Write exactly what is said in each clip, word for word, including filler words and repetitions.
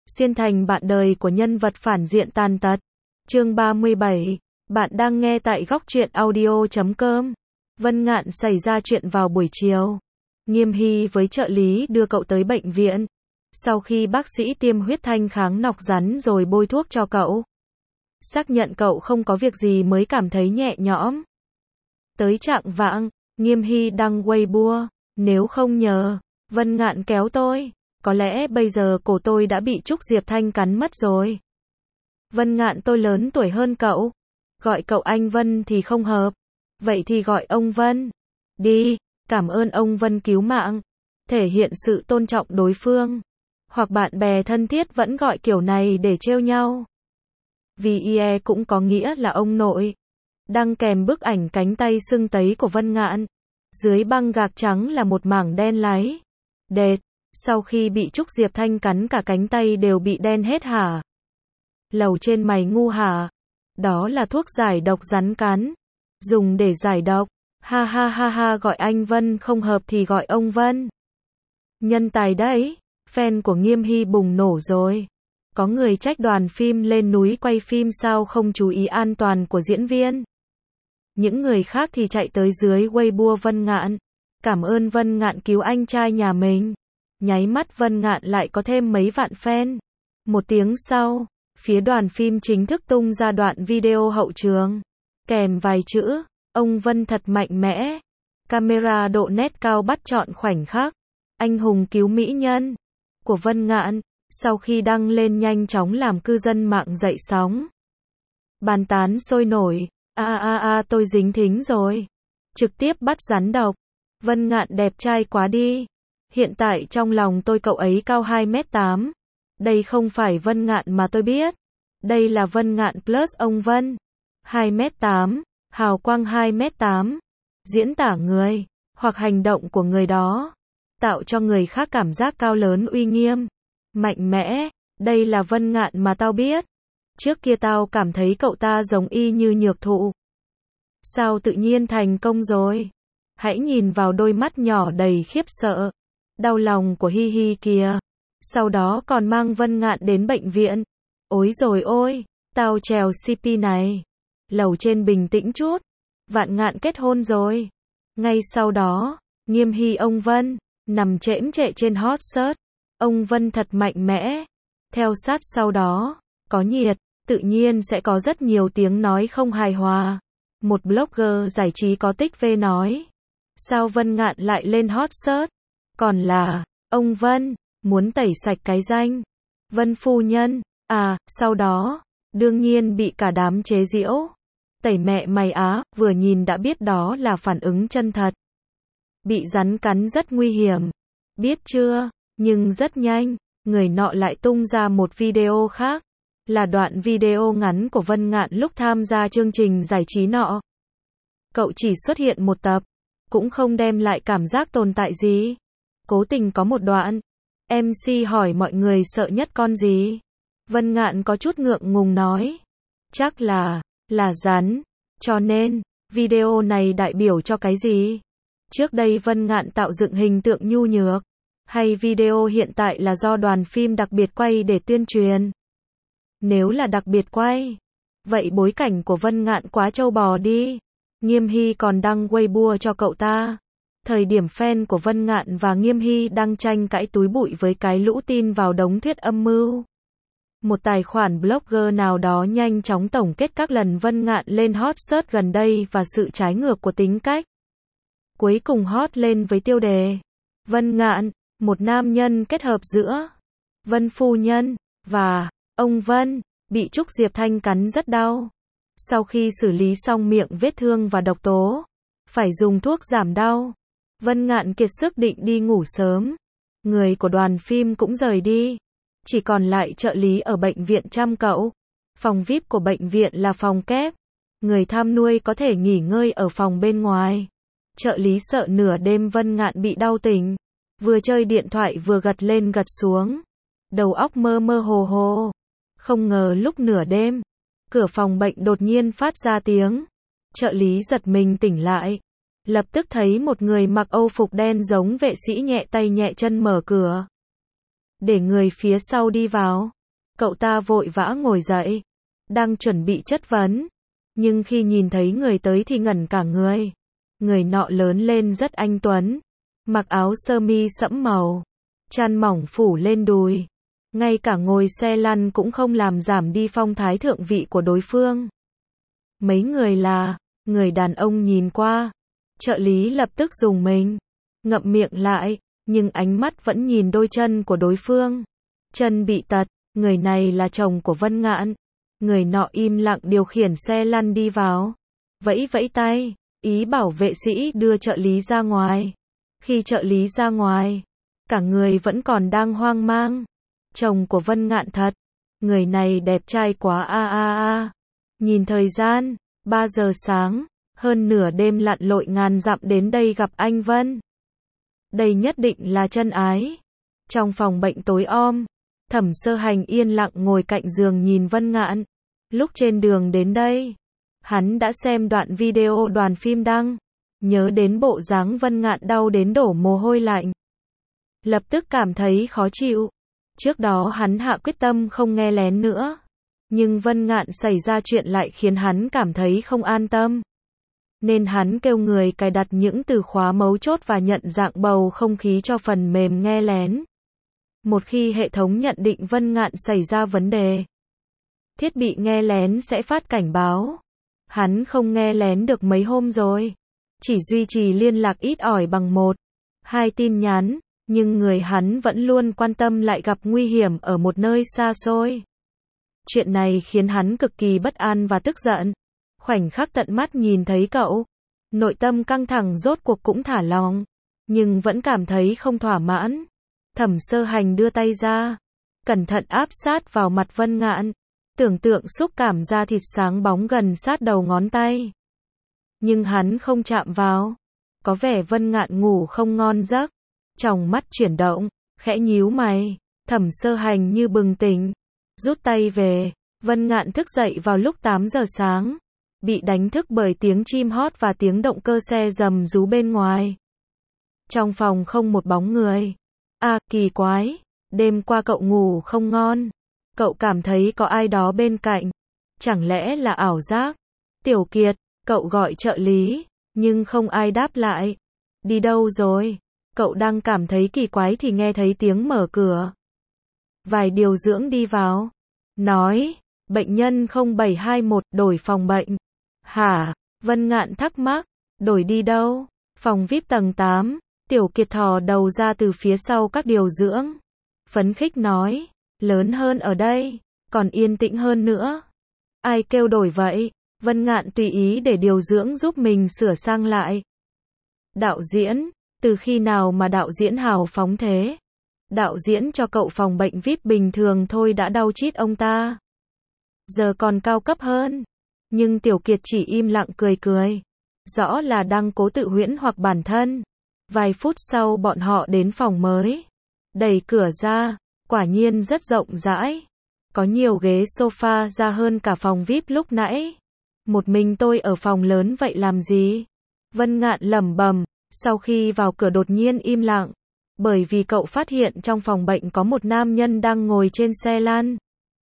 xuyên thành bạn đời của nhân vật phản diện tàn tật. Chương ba mươi bảy. Bạn đang nghe tại góc truyện audio chấm com. Vân Ngạn xảy ra chuyện vào buổi chiều. Nghiêm Hy với trợ lý đưa cậu tới bệnh viện. Sau khi bác sĩ tiêm huyết thanh kháng nọc rắn rồi bôi thuốc cho cậu, xác nhận cậu không có việc gì mới cảm thấy nhẹ nhõm. Tới trạng vạng, Nghiêm Hy đăng Weibo, nếu không nhờ Vân Ngạn kéo tôi, có lẽ bây giờ cổ tôi đã bị Trúc Diệp Thanh cắn mất rồi. Vân Ngạn, tôi lớn tuổi hơn cậu, gọi cậu anh Vân thì không hợp, vậy thì gọi ông Vân đi, cảm ơn ông Vân cứu mạng, thể hiện sự tôn trọng đối phương. Hoặc bạn bè thân thiết vẫn gọi kiểu này để trêu nhau. vê i e cũng có nghĩa là ông nội. Đăng kèm bức ảnh cánh tay sưng tấy của Vân Ngạn. Dưới băng gạc trắng là một mảng đen láy. Đệt, sau khi bị Trúc Diệp Thanh cắn cả cánh tay đều bị đen hết hả? Lầu trên mày ngu hả? Đó là thuốc giải độc rắn cắn. Dùng để giải độc. Ha ha ha ha, gọi anh Vân không hợp thì gọi ông Vân. Nhân tài đấy. Fan của Nghiêm Hy bùng nổ rồi. Có người trách đoàn phim lên núi quay phim sao không chú ý an toàn của diễn viên. Những người khác thì chạy tới dưới Weibo Vân Ngạn. Cảm ơn Vân Ngạn cứu anh trai nhà mình. Nháy mắt Vân Ngạn lại có thêm mấy vạn fan. Một tiếng sau, phía đoàn phim chính thức tung ra đoạn video hậu trường. Kèm vài chữ, ông Vân thật mạnh mẽ. Camera độ nét cao bắt chọn khoảnh khắc. Anh hùng cứu mỹ nhân của Vân Ngạn. Sau khi đăng lên nhanh chóng làm cư dân mạng dậy sóng. Bàn tán sôi nổi. A a a, tôi dính thính rồi. Trực tiếp bắt rắn độc. Vân Ngạn đẹp trai quá đi. Hiện tại trong lòng tôi cậu ấy cao hai mét tám. Đây không phải Vân Ngạn mà tôi biết. Đây là Vân Ngạn plus ông Vân. hai mét tám, hào quang hai mét tám. Diễn tả người, hoặc hành động của người đó, tạo cho người khác cảm giác cao lớn uy nghiêm, mạnh mẽ. Đây là Vân Ngạn mà tao biết. Trước kia tao cảm thấy cậu ta giống y như Nhược Thụ. Sao tự nhiên thành công rồi? Hãy nhìn vào đôi mắt nhỏ đầy khiếp sợ, đau lòng của Hi Hi kìa. Sau đó còn mang Vân Ngạn đến bệnh viện. Ối rồi ôi, tao trèo xê pê này. Lầu trên bình tĩnh chút. Vạn Ngạn kết hôn rồi. Ngay sau đó, Nghiêm Hy ông Vân nằm chễm chệ trên hot search. Ông Vân thật mạnh mẽ. Theo sát sau đó, có nhiệt, tự nhiên sẽ có rất nhiều tiếng nói không hài hòa. Một blogger giải trí có tích về nói, sao Vân Ngạn lại lên hot search? Còn là, ông Vân muốn tẩy sạch cái danh Vân phu nhân. À, sau đó, đương nhiên bị cả đám chế giễu. Tẩy mẹ mày á, vừa nhìn đã biết đó là phản ứng chân thật. Bị rắn cắn rất nguy hiểm. Biết chưa? Nhưng rất nhanh, người nọ lại tung ra một video khác. Là đoạn video ngắn của Vân Ngạn lúc tham gia chương trình giải trí nọ. Cậu chỉ xuất hiện một tập, cũng không đem lại cảm giác tồn tại gì. Cố tình có một đoạn, em xê hỏi mọi người sợ nhất con gì. Vân Ngạn có chút ngượng ngùng nói, chắc là, là rắn. Cho nên, video này đại biểu cho cái gì? Trước đây Vân Ngạn tạo dựng hình tượng nhu nhược, hay video hiện tại là do đoàn phim đặc biệt quay để tuyên truyền? Nếu là đặc biệt quay, vậy bối cảnh của Vân Ngạn quá trâu bò đi. Nghiêm Hy còn đăng Weibo cho cậu ta. Thời điểm fan của Vân Ngạn và Nghiêm Hy đang tranh cãi túi bụi với cái lũ tin vào đống thuyết âm mưu. Một tài khoản blogger nào đó nhanh chóng tổng kết các lần Vân Ngạn lên hot search gần đây và sự trái ngược của tính cách. Cuối cùng hot lên với tiêu đề Vân Ngạn, một nam nhân kết hợp giữa Vân phu nhân và ông Vân, bị Trúc Diệp Thanh cắn rất đau. Sau khi xử lý xong miệng vết thương và độc tố, phải dùng thuốc giảm đau. Vân Ngạn kiệt sức định đi ngủ sớm. Người của đoàn phim cũng rời đi. Chỉ còn lại trợ lý ở bệnh viện chăm cậu. Phòng vi ai pi của bệnh viện là phòng kép. Người tham nuôi có thể nghỉ ngơi ở phòng bên ngoài. Trợ lý sợ nửa đêm Vân Ngạn bị đau tỉnh. Vừa chơi điện thoại vừa gật lên gật xuống. Đầu óc mơ mơ hồ hồ. Không ngờ lúc nửa đêm, cửa phòng bệnh đột nhiên phát ra tiếng. Trợ lý giật mình tỉnh lại. Lập tức thấy một người mặc âu phục đen giống vệ sĩ nhẹ tay nhẹ chân mở cửa. để người phía sau đi vào. Cậu ta vội vã ngồi dậy, đang chuẩn bị chất vấn, nhưng khi nhìn thấy người tới thì ngẩn cả người. Người nọ lớn lên rất anh tuấn, mặc áo sơ mi sẫm màu, chăn mỏng phủ lên đùi. Ngay cả ngồi xe lăn cũng không làm giảm đi phong thái thượng vị của đối phương. Mấy người là, người đàn ông nhìn qua. Trợ lý lập tức rùng mình, ngậm miệng lại, nhưng ánh mắt vẫn nhìn đôi chân của đối phương. Chân bị tật, người này là chồng của Vân Ngạn. Người nọ im lặng điều khiển xe lăn đi vào, vẫy vẫy tay, ý bảo vệ sĩ đưa trợ lý ra ngoài. Khi trợ lý ra ngoài, cả người vẫn còn đang hoang mang. Chồng của Vân Ngạn thật, người này đẹp trai quá a a a. Nhìn thời gian, ba giờ sáng, hơn nửa đêm lặn lội ngàn dặm đến đây gặp anh Vân. Đây nhất định là chân ái. Trong phòng bệnh tối om, Thẩm Sơ Hành yên lặng ngồi cạnh giường nhìn Vân Ngạn. Lúc trên đường đến đây, hắn đã xem đoạn video đoàn phim đăng, nhớ đến bộ dáng Vân Ngạn đau đến đổ mồ hôi lạnh. Lập tức cảm thấy khó chịu. Trước đó hắn hạ quyết tâm không nghe lén nữa. Nhưng Vân Ngạn xảy ra chuyện lại khiến hắn cảm thấy không an tâm. Nên hắn kêu người cài đặt những từ khóa mấu chốt và nhận dạng bầu không khí cho phần mềm nghe lén. Một khi hệ thống nhận định Vân Ngạn xảy ra vấn đề, thiết bị nghe lén sẽ phát cảnh báo. Hắn không nghe lén được mấy hôm rồi, chỉ duy trì liên lạc ít ỏi bằng một, hai tin nhắn, nhưng người hắn vẫn luôn quan tâm lại gặp nguy hiểm ở một nơi xa xôi. Chuyện này khiến hắn cực kỳ bất an và tức giận. Khoảnh khắc tận mắt nhìn thấy cậu, nội tâm căng thẳng rốt cuộc cũng thả lỏng, nhưng vẫn cảm thấy không thỏa mãn. Thẩm Sơ Hành đưa tay ra, cẩn thận áp sát vào mặt Vân Ngạn, tưởng tượng xúc cảm da thịt sáng bóng gần sát đầu ngón tay. Nhưng hắn không chạm vào. Có vẻ Vân Ngạn ngủ không ngon giấc, tròng mắt chuyển động, khẽ nhíu mày. Thẩm Sơ Hành như bừng tỉnh, rút tay về. Vân Ngạn thức dậy vào lúc tám giờ sáng, bị đánh thức bởi tiếng chim hót và tiếng động cơ xe rầm rú bên ngoài. Trong phòng không một bóng người. À, kỳ quái, đêm qua cậu ngủ không ngon. Cậu cảm thấy có ai đó bên cạnh. Chẳng lẽ là ảo giác? Tiểu Kiệt, cậu gọi trợ lý, nhưng không ai đáp lại. Đi đâu rồi? Cậu đang cảm thấy kỳ quái thì nghe thấy tiếng mở cửa. Vài điều dưỡng đi vào, nói, bệnh nhân không bảy hai mốt đổi phòng bệnh. Hả? Vân Ngạn thắc mắc, đổi đi đâu? Phòng vi ai pi tầng tám. Tiểu Kiệt thò đầu ra từ phía sau các điều dưỡng. Phấn khích nói, lớn hơn ở đây, còn yên tĩnh hơn nữa. Ai kêu đổi vậy? Vân Ngạn tùy ý để điều dưỡng giúp mình sửa sang lại. Đạo diễn, từ khi nào mà đạo diễn hào phóng thế? Đạo diễn cho cậu phòng bệnh vi ai pi bình thường thôi đã đau chít ông ta. Giờ còn cao cấp hơn. Nhưng Tiểu Kiệt chỉ im lặng cười cười. Rõ là đang cố tự huyễn hoặc bản thân. Vài phút sau bọn họ đến phòng mới. Đẩy cửa ra, quả nhiên rất rộng rãi. Có nhiều ghế sofa ra hơn cả phòng vi ai pi lúc nãy. Một mình tôi ở phòng lớn vậy làm gì? Vân Ngạn lẩm bẩm, sau khi vào cửa đột nhiên im lặng. Bởi vì cậu phát hiện trong phòng bệnh có một nam nhân đang ngồi trên xe lăn.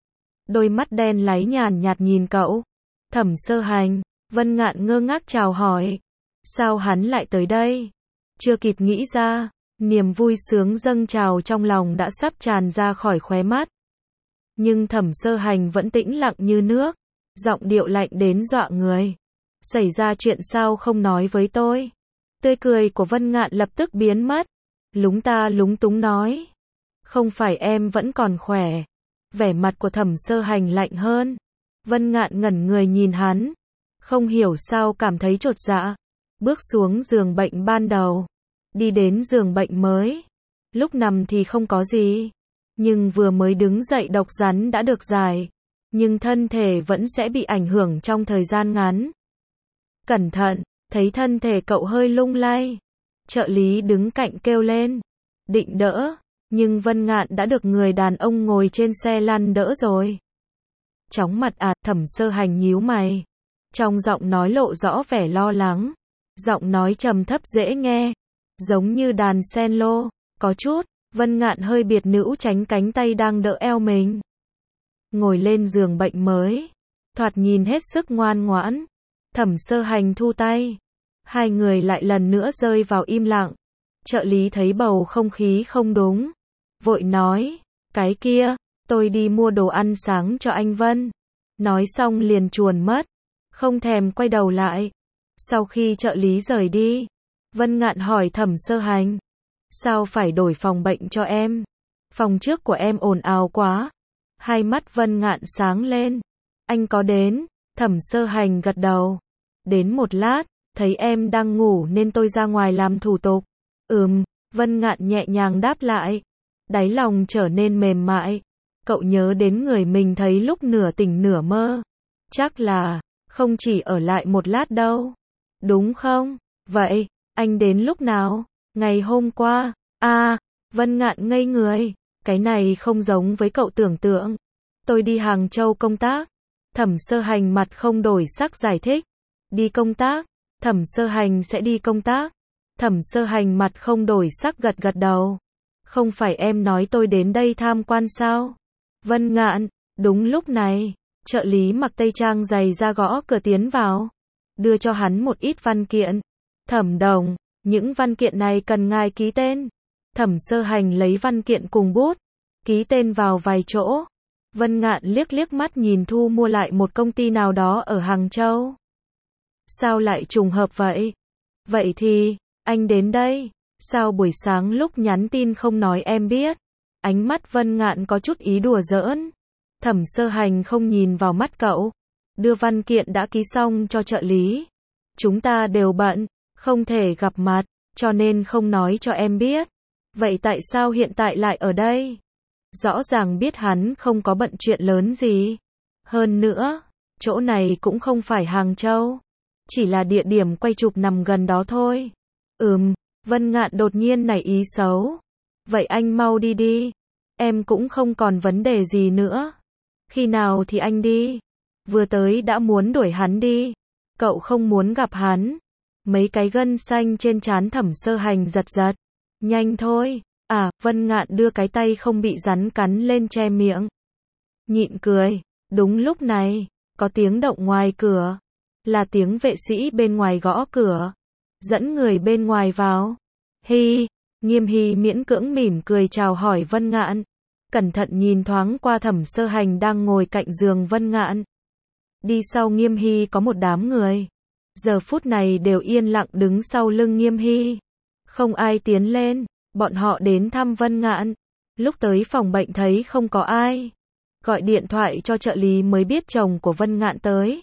Đôi mắt đen láy nhàn nhạt nhìn cậu. Thẩm Sơ Hành, Vân Ngạn ngơ ngác chào hỏi. Sao hắn lại tới đây? Chưa kịp nghĩ ra, niềm vui sướng dâng trào trong lòng đã sắp tràn ra khỏi khóe mắt. Nhưng Thẩm Sơ Hành vẫn tĩnh lặng như nước, giọng điệu lạnh đến dọa người. Xảy ra chuyện sao không nói với tôi? Tươi cười của Vân Ngạn lập tức biến mất. Lúng ta lúng túng nói. Không phải em vẫn còn khỏe. Vẻ mặt của Thẩm Sơ Hành lạnh hơn. Vân Ngạn ngẩn người nhìn hắn. Không hiểu sao cảm thấy chột dạ. Bước xuống giường bệnh ban đầu. Đi đến giường bệnh mới. Lúc nằm thì không có gì. Nhưng vừa mới đứng dậy độc rắn đã được giải. Nhưng thân thể vẫn sẽ bị ảnh hưởng trong thời gian ngắn. Cẩn thận, thấy thân thể cậu hơi lung lay. Trợ lý đứng cạnh kêu lên. Định đỡ. Nhưng Vân Ngạn đã được người đàn ông ngồi trên xe lăn đỡ rồi. Chóng mặt à, Thẩm Sơ Hành nhíu mày. Trong giọng nói lộ rõ vẻ lo lắng. Giọng nói trầm thấp dễ nghe. Giống như đàn cello, có chút Vân Ngạn hơi biệt nữ tránh cánh tay đang đỡ eo mình. Ngồi lên giường bệnh mới. Thoạt nhìn hết sức ngoan ngoãn. Thẩm Sơ Hành thu tay. Hai người lại lần nữa rơi vào im lặng. Trợ lý thấy bầu không khí không đúng. Vội nói, cái kia, tôi đi mua đồ ăn sáng cho anh Vân. Nói xong liền chuồn mất. Không thèm quay đầu lại. Sau khi trợ lý rời đi, Vân Ngạn hỏi Thẩm Sơ Hành. Sao phải đổi phòng bệnh cho em? Phòng trước của em ồn ào quá. Hai mắt Vân Ngạn sáng lên. Anh có đến? Thẩm Sơ Hành gật đầu. Đến một lát, thấy em đang ngủ nên tôi ra ngoài làm thủ tục. Ừm, Vân Ngạn nhẹ nhàng đáp lại. Đáy lòng trở nên mềm mại. Cậu nhớ đến người mình thấy lúc nửa tỉnh nửa mơ. Chắc là, không chỉ ở lại một lát đâu. Đúng không? Vậy, anh đến lúc nào? Ngày hôm qua. À, Vân Ngạn ngây người. Cái này không giống với cậu tưởng tượng. Tôi đi Hàng Châu công tác. Thẩm Sơ Hành mặt không đổi sắc giải thích. Đi công tác? Thẩm Sơ Hành sẽ đi công tác. Thẩm Sơ Hành mặt không đổi sắc gật gật đầu. Không phải em nói tôi đến đây tham quan sao? Vân Ngạn, đúng lúc này, trợ lý mặc tây trang dày ra gõ cửa tiến vào. Đưa cho hắn một ít văn kiện. Thẩm đồng, những văn kiện này cần ngài ký tên. Thẩm Sơ Hành lấy văn kiện cùng bút, ký tên vào vài chỗ. Vân Ngạn liếc liếc mắt nhìn thu mua lại một công ty nào đó ở Hàng Châu. Sao lại trùng hợp vậy? Vậy thì, anh đến đây, sao buổi sáng lúc nhắn tin không nói em biết? Ánh mắt Vân Ngạn có chút ý đùa giỡn. Thẩm Sơ Hành không nhìn vào mắt cậu. Đưa văn kiện đã ký xong cho trợ lý. Chúng ta đều bận, không thể gặp mặt, cho nên không nói cho em biết. Vậy tại sao hiện tại lại ở đây? Rõ ràng biết hắn không có bận chuyện lớn gì. Hơn nữa, chỗ này cũng không phải Hàng Châu. Chỉ là địa điểm quay chụp nằm gần đó thôi. Ừm, Vân Ngạn đột nhiên nảy ý xấu. Vậy anh mau đi đi. Em cũng không còn vấn đề gì nữa. Khi nào thì anh đi? Vừa tới đã muốn đuổi hắn đi. Cậu không muốn gặp hắn. Mấy cái gân xanh trên trán Thẩm Sơ Hành giật giật. Nhanh thôi. À, Vân Ngạn đưa cái tay không bị rắn cắn lên che miệng. Nhịn cười. Đúng lúc này, có tiếng động ngoài cửa. Là tiếng vệ sĩ bên ngoài gõ cửa. Dẫn người bên ngoài vào. Hi, Nghiêm Hy miễn cưỡng mỉm cười chào hỏi Vân Ngạn. Cẩn thận nhìn thoáng qua Thẩm Sơ Hành đang ngồi cạnh giường Vân Ngạn. Đi sau Nghiêm Hy có một đám người. Giờ phút này đều yên lặng đứng sau lưng Nghiêm Hy. Không ai tiến lên, bọn họ đến thăm Vân Ngạn. Lúc tới phòng bệnh thấy không có ai. Gọi điện thoại cho trợ lý mới biết chồng của Vân Ngạn tới.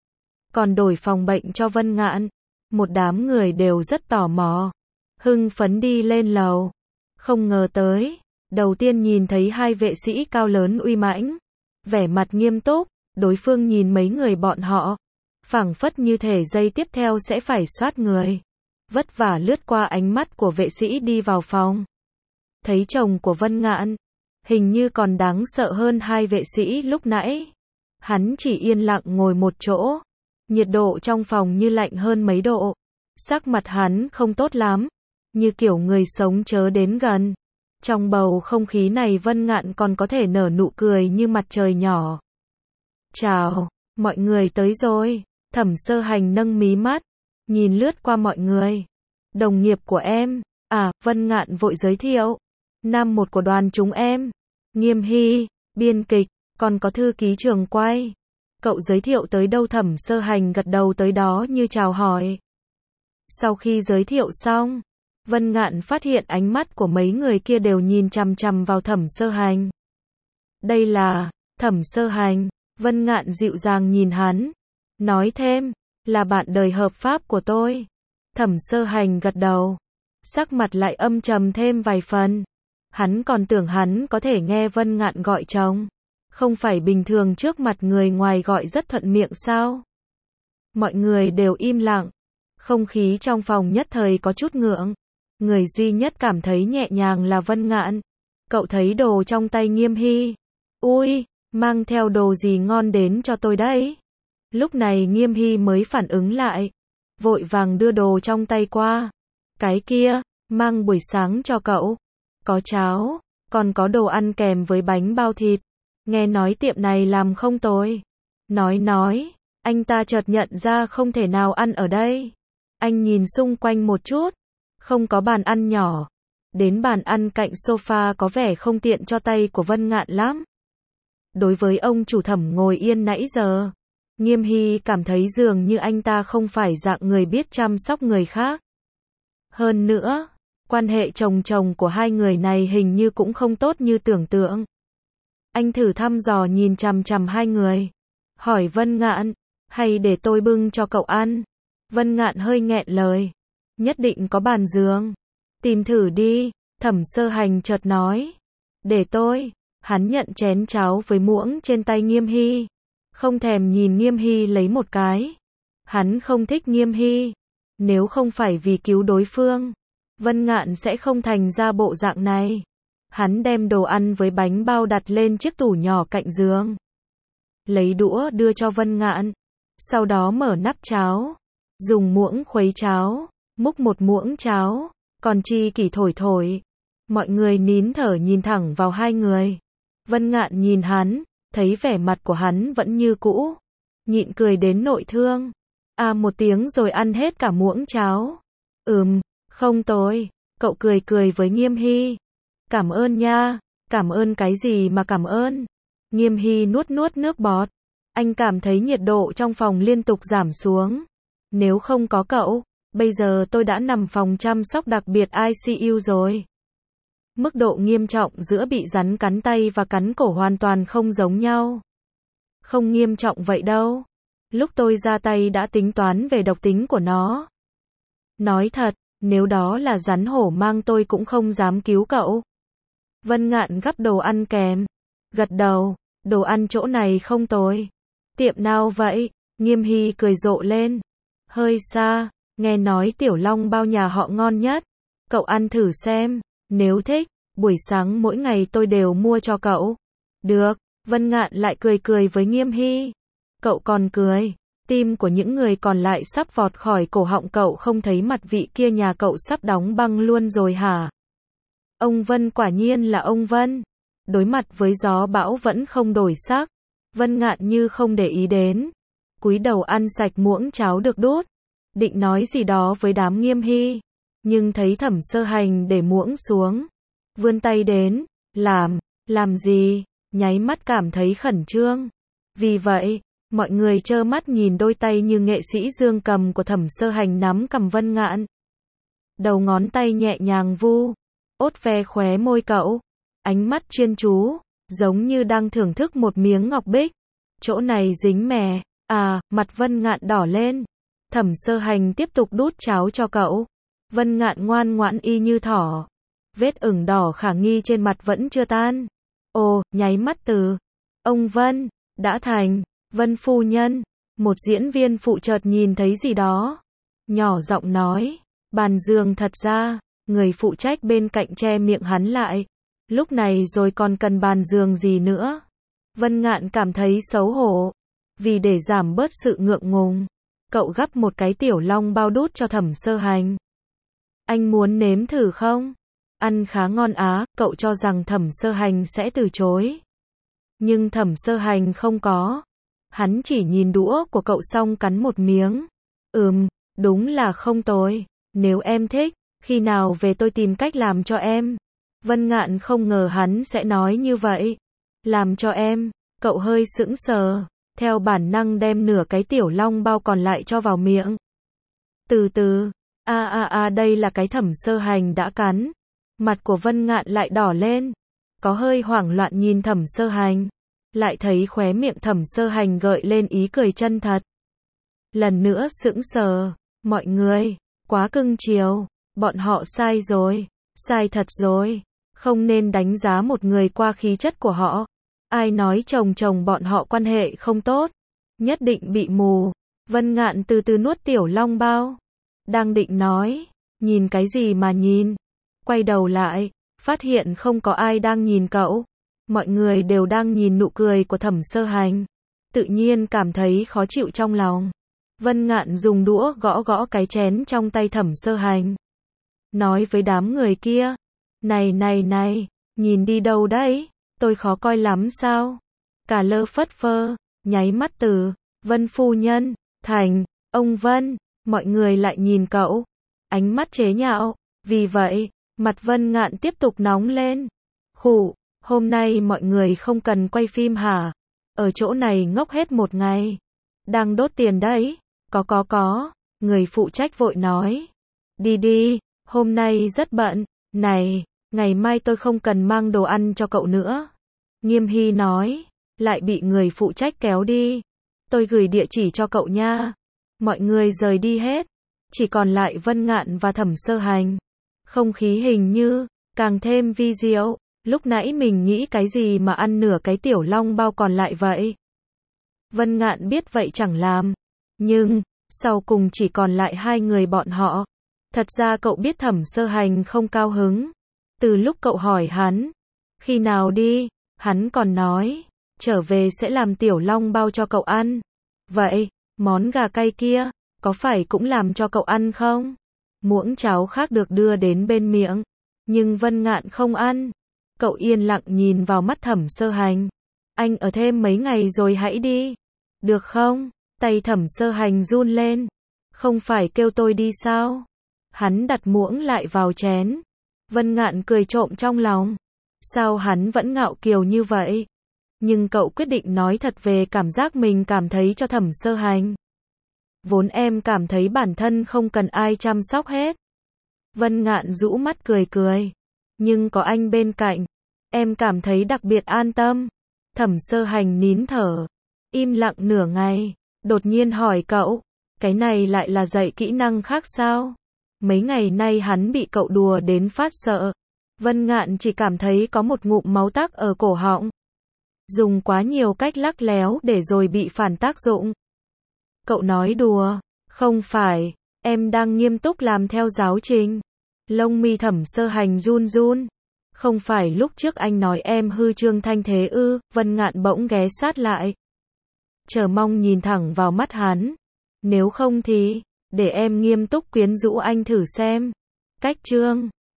Còn đổi phòng bệnh cho Vân Ngạn. Một đám người đều rất tò mò. Hưng phấn đi lên lầu. Không ngờ tới. Đầu tiên nhìn thấy hai vệ sĩ cao lớn uy mãnh. Vẻ mặt nghiêm túc. Đối phương nhìn mấy người bọn họ. Phảng phất như thể giây tiếp theo sẽ phải soát người. Vất vả lướt qua ánh mắt của vệ sĩ đi vào phòng. Thấy chồng của Vân Ngạn. Hình như còn đáng sợ hơn hai vệ sĩ lúc nãy. Hắn chỉ yên lặng ngồi một chỗ. Nhiệt độ trong phòng như lạnh hơn mấy độ. Sắc mặt hắn không tốt lắm. Như kiểu người sống chớ đến gần. Trong bầu không khí này Vân Ngạn còn có thể nở nụ cười như mặt trời nhỏ. Chào, mọi người tới rồi. Thẩm Sơ Hành nâng mí mắt. Nhìn lướt qua mọi người. Đồng nghiệp của em. À, Vân Ngạn vội giới thiệu. Nam một của đoàn chúng em. Nghiêm Hy, biên kịch, còn có thư ký trường quay. Cậu giới thiệu tới đâu Thẩm Sơ Hành gật đầu tới đó như chào hỏi. Sau khi giới thiệu xong, Vân Ngạn phát hiện ánh mắt của mấy người kia đều nhìn chằm chằm vào Thẩm Sơ Hành. Đây là, Thẩm Sơ Hành, Vân Ngạn dịu dàng nhìn hắn. Nói thêm, là bạn đời hợp pháp của tôi. Thẩm Sơ Hành gật đầu. Sắc mặt lại âm trầm thêm vài phần. Hắn còn tưởng hắn có thể nghe Vân Ngạn gọi chồng. Không phải bình thường trước mặt người ngoài gọi rất thuận miệng sao? Mọi người đều im lặng. Không khí trong phòng nhất thời có chút ngượng. Người duy nhất cảm thấy nhẹ nhàng là Vân Ngạn. Cậu thấy đồ trong tay Nghiêm Hy. Ui, mang theo đồ gì ngon đến cho tôi đấy? Lúc này Nghiêm Hy mới phản ứng lại. Vội vàng đưa đồ trong tay qua. Cái kia, mang buổi sáng cho cậu. có cháo, còn có đồ ăn kèm với bánh bao thịt. Nghe nói tiệm này làm không tồi. Nói nói, anh ta chợt nhận ra không thể nào ăn ở đây. Anh nhìn xung quanh một chút, không có bàn ăn nhỏ. Đến bàn ăn cạnh sofa có vẻ không tiện cho tay của Vân Ngạn lắm. Đối với ông chủ Thẩm ngồi yên nãy giờ, Nghiêm Hy cảm thấy dường như anh ta không phải dạng người biết chăm sóc người khác. Hơn nữa, quan hệ chồng chồng của hai người này hình như cũng không tốt như tưởng tượng. Anh thử thăm dò nhìn chằm chằm hai người. Hỏi Vân Ngạn, hay để tôi bưng cho cậu ăn? Vân Ngạn hơi nghẹn lời. Nhất định có bàn giường. Tìm thử đi, Thẩm Sơ Hành chợt nói. Để tôi. Hắn nhận chén cháo với muỗng trên tay Nghiêm Hy. Không thèm nhìn Nghiêm Hy lấy một cái. Hắn không thích Nghiêm Hy. Nếu không phải vì cứu đối phương, Vân Ngạn sẽ không thành ra bộ dạng này. Hắn đem đồ ăn với bánh bao đặt lên chiếc tủ nhỏ cạnh giường. Lấy đũa đưa cho Vân Ngạn. Sau đó mở nắp cháo. Dùng muỗng khuấy cháo. Múc một muỗng cháo. Còn chi kỷ thổi thổi. Mọi người nín thở nhìn thẳng vào hai người. Vân Ngạn nhìn hắn. Thấy vẻ mặt của hắn vẫn như cũ. Nhịn cười đến nội thương. À một tiếng rồi ăn hết cả muỗng cháo. Ừm, không tồi. Cậu cười cười với Nghiêm Hy. Cảm ơn nha. Cảm ơn cái gì mà cảm ơn? Nghiêm Hy nuốt nuốt nước bọt. Anh cảm thấy nhiệt độ trong phòng liên tục giảm xuống. Nếu không có cậu, bây giờ tôi đã nằm phòng chăm sóc đặc biệt I C U rồi. Mức độ nghiêm trọng giữa bị rắn cắn tay và cắn cổ hoàn toàn không giống nhau. Không nghiêm trọng vậy đâu. Lúc tôi ra tay đã tính toán về độc tính của nó. Nói thật, nếu đó là rắn hổ mang tôi cũng không dám cứu cậu. Vân Ngạn gắp đồ ăn kèm. Gật đầu, đồ ăn chỗ này không tồi. Tiệm nào vậy? Nghiêm Hy cười rộ lên. Hơi xa, nghe nói tiểu long bao nhà họ ngon nhất. Cậu ăn thử xem, nếu thích, buổi sáng mỗi ngày tôi đều mua cho cậu. Được, Vân Ngạn lại cười cười với Nghiêm Hy. Cậu còn cười, tim của những người còn lại sắp vọt khỏi cổ họng cậu không thấy mặt vị kia nhà cậu sắp đóng băng luôn rồi hả? Ông Vân quả nhiên là ông Vân. Đối mặt với gió bão vẫn không đổi sắc. Vân Ngạn như không để ý đến. Cúi đầu ăn sạch muỗng cháo được đút. Định nói gì đó với đám Nghiêm Hy. Nhưng thấy Thẩm Sơ Hành để muỗng xuống. Vươn tay đến. Làm, làm gì? Nháy mắt cảm thấy khẩn trương. Vì vậy, mọi người trơ mắt nhìn đôi tay như nghệ sĩ dương cầm của Thẩm Sơ Hành nắm cầm Vân Ngạn. Đầu ngón tay nhẹ nhàng vu. Ốt ve khóe môi cậu. Ánh mắt chuyên chú, giống như đang thưởng thức một miếng ngọc bích. Chỗ này dính mè. À, mặt Vân Ngạn đỏ lên. Thẩm Sơ Hành tiếp tục đút cháo cho cậu. Vân Ngạn ngoan ngoãn y như thỏ. Vết ửng đỏ khả nghi trên mặt vẫn chưa tan. Ồ, nháy mắt từ ông Vân, đã thành Vân phu nhân. Một diễn viên phụ chợt nhìn thấy gì đó. Nhỏ giọng nói, bàn giường thật ra, người phụ trách bên cạnh che miệng hắn lại. Lúc này rồi còn cần bàn giường gì nữa? Vân Ngạn cảm thấy xấu hổ. Vì để giảm bớt sự ngượng ngùng, cậu gắp một cái tiểu long bao đút cho Thẩm Sơ Hành. Anh muốn nếm thử không? Ăn khá ngon á, cậu cho rằng Thẩm Sơ Hành sẽ từ chối. Nhưng Thẩm Sơ Hành không có. Hắn chỉ nhìn đũa của cậu xong cắn một miếng. Ừm, đúng là không tồi. Nếu em thích, khi nào về tôi tìm cách làm cho em. Vân Ngạn không ngờ hắn sẽ nói như vậy. Làm cho em, cậu hơi sững sờ. Theo bản năng đem nửa cái tiểu long bao còn lại cho vào miệng. Từ từ, a a a đây là cái Thẩm Sơ Hành đã cắn. Mặt của Vân Ngạn lại đỏ lên. Có hơi hoảng loạn nhìn Thẩm Sơ Hành. Lại thấy khóe miệng Thẩm Sơ Hành gợi lên ý cười chân thật. Lần nữa sững sờ. Mọi người, quá cưng chiều. Bọn họ sai rồi. Sai thật rồi. Không nên đánh giá một người qua khí chất của họ. Ai nói chồng chồng bọn họ quan hệ không tốt. Nhất định bị mù. Vân Ngạn từ từ nuốt tiểu long bao. Đang định nói. Nhìn cái gì mà nhìn. Quay đầu lại. Phát hiện không có ai đang nhìn cậu. Mọi người đều đang nhìn nụ cười của Thẩm Sơ Hành. Tự nhiên cảm thấy khó chịu trong lòng. Vân Ngạn dùng đũa gõ gõ cái chén trong tay Thẩm Sơ Hành. Nói với đám người kia. Này này này, nhìn đi đâu đấy? Tôi khó coi lắm sao? Cả lơ phất phơ, nháy mắt từ Vân phu nhân, thành ông Vân, mọi người lại nhìn cậu, ánh mắt chế nhạo, vì vậy, mặt Vân Ngạn tiếp tục nóng lên. Khụ, hôm nay mọi người không cần quay phim hả? Ở chỗ này ngốc hết một ngày. Đang đốt tiền đấy. Có có có, người phụ trách vội nói. Đi đi, hôm nay rất bận. Này, ngày mai tôi không cần mang đồ ăn cho cậu nữa. Nghiêm Hy nói, lại bị người phụ trách kéo đi. Tôi gửi địa chỉ cho cậu nha. Mọi người rời đi hết. Chỉ còn lại Vân Ngạn và Thẩm Sơ Hành. Không khí hình như, càng thêm vi diệu. Lúc nãy mình nghĩ cái gì mà ăn nửa cái tiểu long bao còn lại vậy? Vân Ngạn biết vậy chẳng làm. Nhưng, sau cùng chỉ còn lại hai người bọn họ. Thật ra cậu biết Thẩm Sơ Hành không cao hứng. Từ lúc cậu hỏi hắn, khi nào đi, hắn còn nói, trở về sẽ làm tiểu long bao cho cậu ăn. Vậy, món gà cay kia, có phải cũng làm cho cậu ăn không? Muỗng cháo khác được đưa đến bên miệng, nhưng Vân Ngạn không ăn. Cậu yên lặng nhìn vào mắt Thẩm Sơ Hành. Anh ở thêm mấy ngày rồi hãy đi. Được không? Tay Thẩm Sơ Hành run lên. Không phải kêu tôi đi sao? Hắn đặt muỗng lại vào chén. Vân Ngạn cười trộm trong lòng. Sao hắn vẫn ngạo kiều như vậy? Nhưng cậu quyết định nói thật về cảm giác mình cảm thấy cho Thẩm Sơ Hành. Vốn em cảm thấy bản thân không cần ai chăm sóc hết. Vân Ngạn rũ mắt cười cười. Nhưng có anh bên cạnh, em cảm thấy đặc biệt an tâm. Thẩm Sơ Hành nín thở, im lặng nửa ngày, đột nhiên hỏi cậu, cái này lại là dạy kỹ năng khác sao? Mấy ngày nay hắn bị cậu đùa đến phát sợ. Vân Ngạn chỉ cảm thấy có một ngụm máu tắc ở cổ họng. Dùng quá nhiều cách lắc léo để rồi bị phản tác dụng. Cậu nói đùa, không phải, em đang nghiêm túc làm theo giáo trình. Lông mi Thẩm Sơ Hành run run. Không phải lúc trước anh nói em hư trương thanh thế ư? Vân Ngạn bỗng ghé sát lại. Chờ mong nhìn thẳng vào mắt hắn. Nếu không thì, để em nghiêm túc quyến rũ anh thử xem. Cách chương